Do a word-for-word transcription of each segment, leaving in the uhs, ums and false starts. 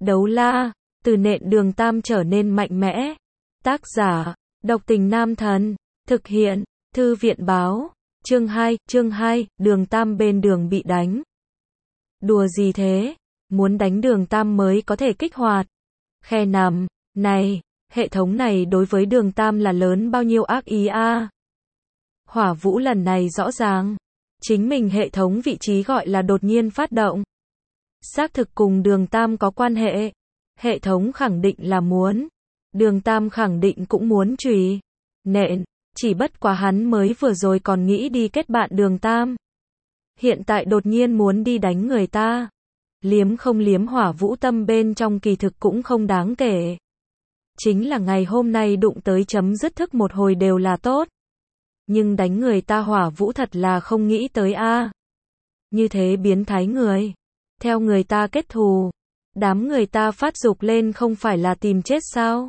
Đấu la, từ nện Đường Tam trở nên mạnh mẽ. Tác giả, Độc Tình Nam Thần. Thực hiện, Thư viện báo. Chương hai, chương hai, Đường Tam bên đường bị đánh. Đùa gì thế? Muốn đánh Đường Tam mới có thể kích hoạt. Khe nằm, này, hệ thống này đối với Đường Tam là lớn bao nhiêu ác ý a. À? Hỏa Vũ lần này rõ ràng, chính mình hệ thống vị trí gọi là đột nhiên phát động. Xác thực cùng Đường Tam có quan hệ. Hệ thống khẳng định là muốn. Đường Tam khẳng định cũng muốn chùy nện, chỉ bất quá hắn mới vừa rồi còn nghĩ đi kết bạn Đường Tam. Hiện tại đột nhiên muốn đi đánh người ta. Liếm không liếm Hỏa Vũ tâm bên trong kỳ thực cũng không đáng kể. Chính là ngày hôm nay đụng tới chấm dứt thức một hồi đều là tốt. Nhưng đánh người ta Hỏa Vũ thật là không nghĩ tới a. À. Như thế biến thái người. Theo người ta kết thù. Đám người ta phát dục lên không phải là tìm chết sao?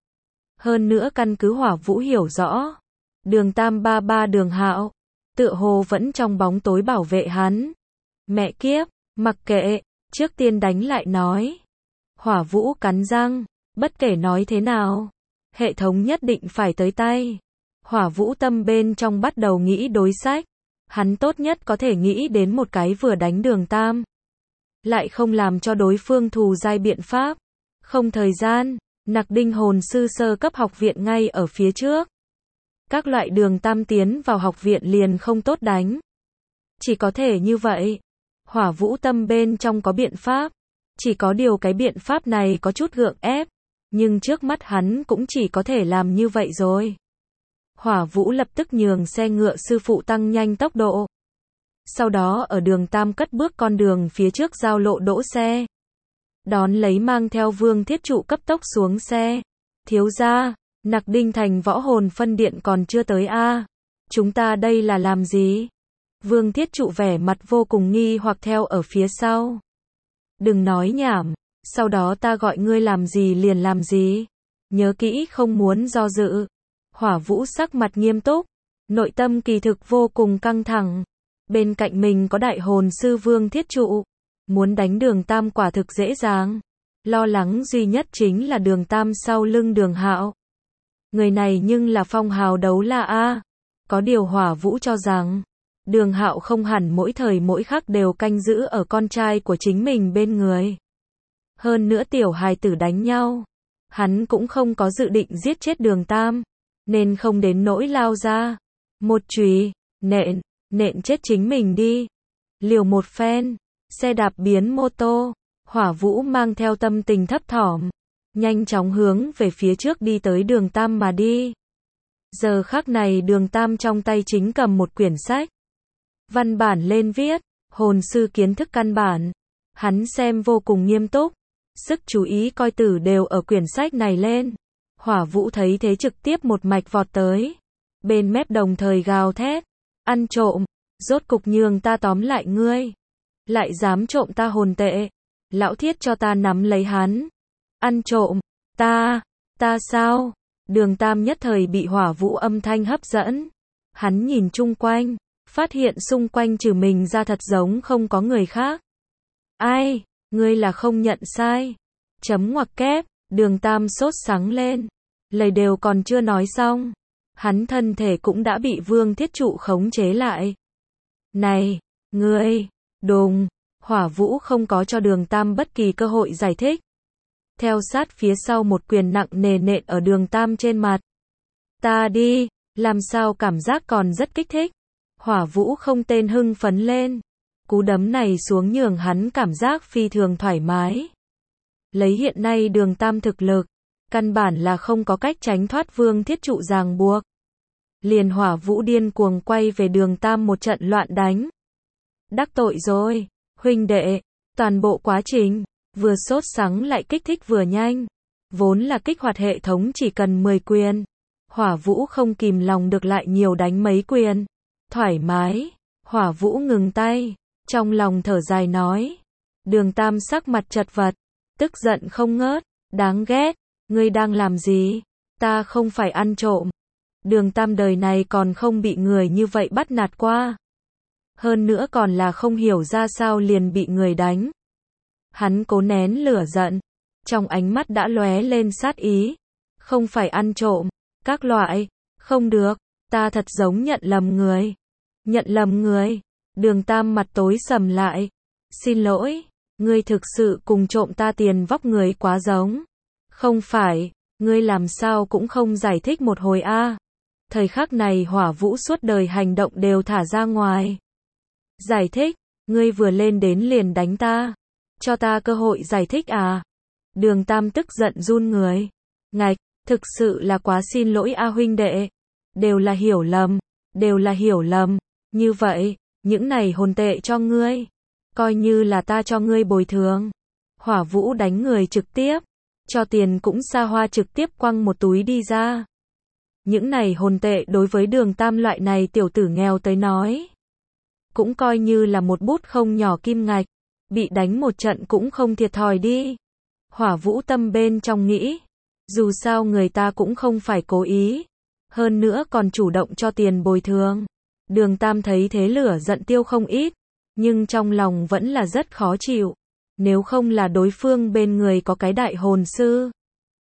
Hơn nữa căn cứ Hỏa Vũ hiểu rõ. Đường Tam ba ba Đường Hạo. Tựa hồ vẫn trong bóng tối bảo vệ hắn. Mẹ kiếp, mặc kệ, trước tiên đánh lại nói. Hỏa Vũ cắn răng, bất kể nói thế nào. Hệ thống nhất định phải tới tay. Hỏa Vũ tâm bên trong bắt đầu nghĩ đối sách. Hắn tốt nhất có thể nghĩ đến một cái vừa đánh Đường Tam. Lại không làm cho đối phương thù dai biện pháp. Không thời gian, Nặc Đinh hồn sư sơ cấp học viện ngay ở phía trước. Các loại Đường Tam tiến vào học viện liền không tốt đánh. Chỉ có thể như vậy. Hỏa Vũ tâm bên trong có biện pháp. Chỉ có điều cái biện pháp này có chút gượng ép. Nhưng trước mắt hắn cũng chỉ có thể làm như vậy rồi. Hỏa Vũ lập tức nhường xe ngựa sư phụ tăng nhanh tốc độ. Sau đó ở Đường Tam cất bước con đường phía trước giao lộ đỗ xe. Đón lấy mang theo Vương Thiết Trụ cấp tốc xuống xe. Thiếu gia, Nặc Đinh thành võ hồn phân điện còn chưa tới a. À? Chúng ta đây là làm gì? Vương Thiết Trụ vẻ mặt vô cùng nghi hoặc theo ở phía sau. Đừng nói nhảm, sau đó ta gọi ngươi làm gì liền làm gì. Nhớ kỹ không muốn do dự. Hỏa Vũ sắc mặt nghiêm túc, nội tâm kỳ thực vô cùng căng thẳng. Bên cạnh mình có đại hồn sư Vương Thiết Trụ. Muốn đánh Đường Tam quả thực dễ dàng. Lo lắng duy nhất chính là Đường Tam sau lưng Đường Hạo. Người này nhưng là phong hào đấu la a. Có điều Hỏa Vũ cho rằng, Đường Hạo không hẳn mỗi thời mỗi khắc đều canh giữ ở con trai của chính mình bên người. Hơn nữa tiểu hài tử đánh nhau. Hắn cũng không có dự định giết chết Đường Tam. Nên không đến nỗi lao ra. Một chùy, nện, nện chết chính mình đi. Liều một phen, xe đạp biến mô tô. Hỏa Vũ mang theo tâm tình thấp thỏm. Nhanh chóng hướng về phía trước đi tới Đường Tam mà đi. Giờ khắc này Đường Tam trong tay chính cầm một quyển sách. Văn bản lên viết, hồn sư kiến thức căn bản. Hắn xem vô cùng nghiêm túc. Sức chú ý coi tử đều ở quyển sách này lên. Hỏa Vũ thấy thế trực tiếp một mạch vọt tới. Bên mép đồng thời gào thét. Ăn trộm, rốt cục nhường ta tóm lại ngươi. Lại dám trộm ta hồn tệ. Lão Thiết cho ta nắm lấy hắn. Ăn trộm, ta, ta sao? Đường Tam nhất thời bị Hỏa Vũ âm thanh hấp dẫn. Hắn nhìn chung quanh, phát hiện xung quanh trừ mình ra thật giống không có người khác. Ai, ngươi là không nhận sai. Chấm ngoặc kép, Đường Tam sốt sắng lên. Lời đều còn chưa nói xong. Hắn thân thể cũng đã bị Vương Thiết Trụ khống chế lại. Này, ngươi, đùng, Hỏa Vũ không có cho Đường Tam bất kỳ cơ hội giải thích. Theo sát phía sau một quyền nặng nề nện ở Đường Tam trên mặt. Ta đi, làm sao cảm giác còn rất kích thích. Hỏa Vũ không tên hưng phấn lên. Cú đấm này xuống nhường hắn cảm giác phi thường thoải mái. Lấy hiện nay Đường Tam thực lực, căn bản là không có cách tránh thoát Vương Thiết Trụ ràng buộc. Liền Hỏa Vũ điên cuồng quay về Đường Tam một trận loạn đánh. Đắc tội rồi, huynh đệ, toàn bộ quá trình, vừa sốt sắng lại kích thích vừa nhanh. Vốn là kích hoạt hệ thống chỉ cần mười quyền. Hỏa Vũ không kìm lòng được lại nhiều đánh mấy quyền. Thoải mái, Hỏa Vũ ngừng tay, trong lòng thở dài nói. Đường Tam sắc mặt chật vật, tức giận không ngớt, đáng ghét, ngươi đang làm gì? Ta không phải ăn trộm. Đường Tam đời này còn không bị người như vậy bắt nạt qua. Hơn nữa còn là không hiểu ra sao liền bị người đánh. Hắn cố nén lửa giận, trong ánh mắt đã lóe lên sát ý. Không phải ăn trộm, các loại, không được, ta thật giống nhận lầm người. Nhận lầm người, Đường Tam mặt tối sầm lại. Xin lỗi, ngươi thực sự cùng trộm ta tiền vóc người quá giống. Không phải, ngươi làm sao cũng không giải thích một hồi a. À. Thời khắc này Hỏa Vũ suốt đời hành động đều thả ra ngoài. Giải thích, ngươi vừa lên đến liền đánh ta. Cho ta cơ hội giải thích à. Đường Tam tức giận run người. Ngạch, thực sự là quá xin lỗi a huynh đệ. Đều là hiểu lầm, đều là hiểu lầm. Như vậy, những này hồn tệ cho ngươi. Coi như là ta cho ngươi bồi thường. Hỏa Vũ đánh người trực tiếp. Cho tiền cũng xa hoa trực tiếp quăng một túi đi ra. Những này hồn tệ đối với Đường Tam loại này tiểu tử nghèo tới nói. Cũng coi như là một bút không nhỏ kim ngạch. Bị đánh một trận cũng không thiệt thòi đi. Hỏa Vũ tâm bên trong nghĩ. Dù sao người ta cũng không phải cố ý. Hơn nữa còn chủ động cho tiền bồi thường. Đường Tam thấy thế lửa giận tiêu không ít. Nhưng trong lòng vẫn là rất khó chịu. Nếu không là đối phương bên người có cái đại hồn sư.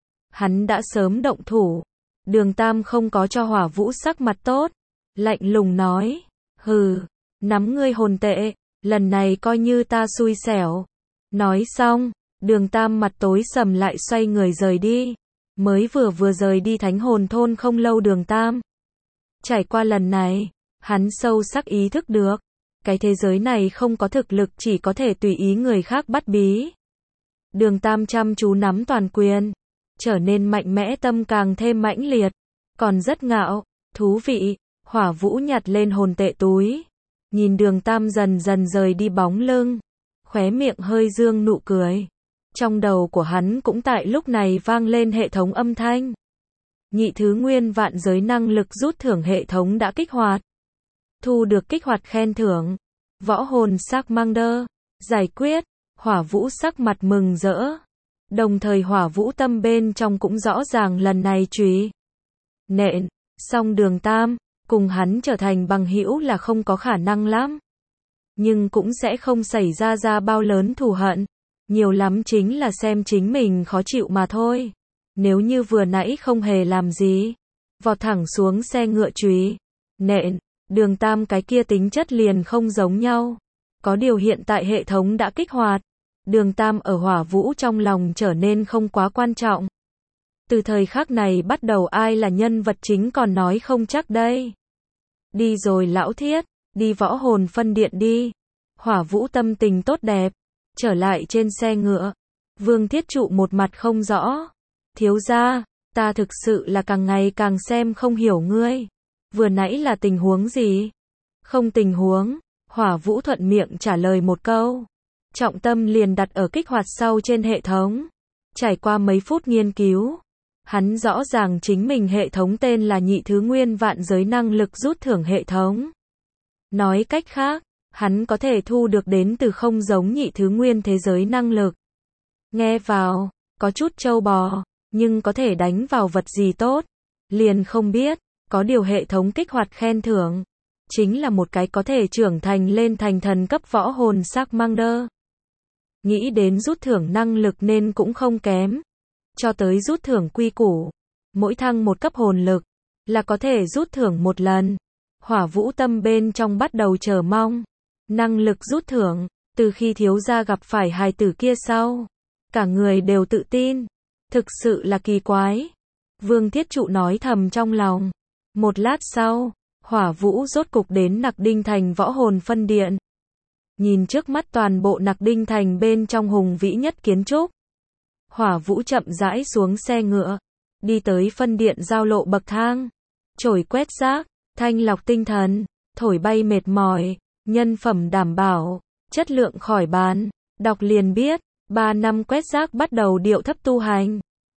Hắn đã sớm động thủ. Đường Tam không có cho Hỏa Vũ sắc mặt tốt. Lạnh lùng nói. Hừ, nắm ngươi hồn tệ. Lần này coi như ta xui xẻo. Nói xong, Đường Tam mặt tối sầm lại xoay người rời đi. Mới vừa vừa rời đi Thánh Hồn Thôn không lâu Đường Tam. Trải qua lần này, hắn sâu sắc ý thức được. Cái thế giới này không có thực lực chỉ có thể tùy ý người khác bắt bí. Đường Tam chăm chú nắm toàn quyền. Trở nên mạnh mẽ tâm càng thêm mãnh liệt. Còn rất ngạo, thú vị. Hỏa Vũ nhặt lên hồn tệ túi. Nhìn Đường Tam dần dần rời đi bóng lưng. Khóe miệng hơi dương nụ cười. Trong đầu của hắn cũng tại lúc này vang lên hệ thống âm thanh. Nhị thứ nguyên vạn giới năng lực rút thưởng hệ thống đã kích hoạt. Thu được kích hoạt khen thưởng. Võ hồn Charmander. Giải quyết. Hỏa Vũ sắc mặt mừng rỡ. Đồng thời Hỏa Vũ tâm bên trong cũng rõ ràng lần này chùy nện. Song Đường Tam. Cùng hắn trở thành bằng hữu là không có khả năng lắm. Nhưng cũng sẽ không xảy ra ra bao lớn thù hận. Nhiều lắm chính là xem chính mình khó chịu mà thôi. Nếu như vừa nãy không hề làm gì. Vọt thẳng xuống xe ngựa chùy nện. Đường Tam cái kia tính chất liền không giống nhau. Có điều hiện tại hệ thống đã kích hoạt. Đường Tam ở Hỏa Vũ trong lòng trở nên không quá quan trọng. Từ thời khắc này bắt đầu ai là nhân vật chính còn nói không chắc đây. Đi rồi lão thiết, đi võ hồn phân điện đi. Hỏa Vũ tâm tình tốt đẹp. Trở lại trên xe ngựa. Vương Thiết Trụ một mặt không rõ. Thiếu gia, ta thực sự là càng ngày càng xem không hiểu ngươi. Vừa nãy là tình huống gì? Không tình huống. Hỏa Vũ thuận miệng trả lời một câu. Trọng tâm liền đặt ở kích hoạt sau trên hệ thống. Trải qua mấy phút nghiên cứu. Hắn rõ ràng chính mình hệ thống tên là nhị thứ nguyên vạn giới năng lực rút thưởng hệ thống. Nói cách khác, hắn có thể thu được đến từ không giống nhị thứ nguyên thế giới năng lực. Nghe vào, có chút trâu bò, nhưng có thể đánh vào vật gì tốt. Liền không biết, có điều hệ thống kích hoạt khen thưởng. Chính là một cái có thể trưởng thành lên thành thần cấp võ hồn Charmander. Nghĩ đến rút thưởng năng lực nên cũng không kém. Cho tới rút thưởng quy củ. Mỗi thăng một cấp hồn lực, là có thể rút thưởng một lần. Hỏa Vũ tâm bên trong bắt đầu chờ mong. Năng lực rút thưởng, từ khi thiếu gia gặp phải hài tử kia sau. Cả người đều tự tin. Thực sự là kỳ quái. Vương Thiết Trụ nói thầm trong lòng. Một lát sau, Hỏa Vũ rốt cục đến Nặc Đinh Thành võ hồn phân điện. Nhìn trước mắt toàn bộ Nặc Đinh Thành bên trong hùng vĩ nhất kiến trúc. Hỏa Vũ chậm rãi xuống xe ngựa. Đi tới phân điện giao lộ bậc thang. Chổi quét rác, thanh lọc tinh thần, thổi bay mệt mỏi, nhân phẩm đảm bảo, chất lượng khỏi bàn. Đọc liền biết, ba năm quét rác bắt đầu điệu thấp tu hành.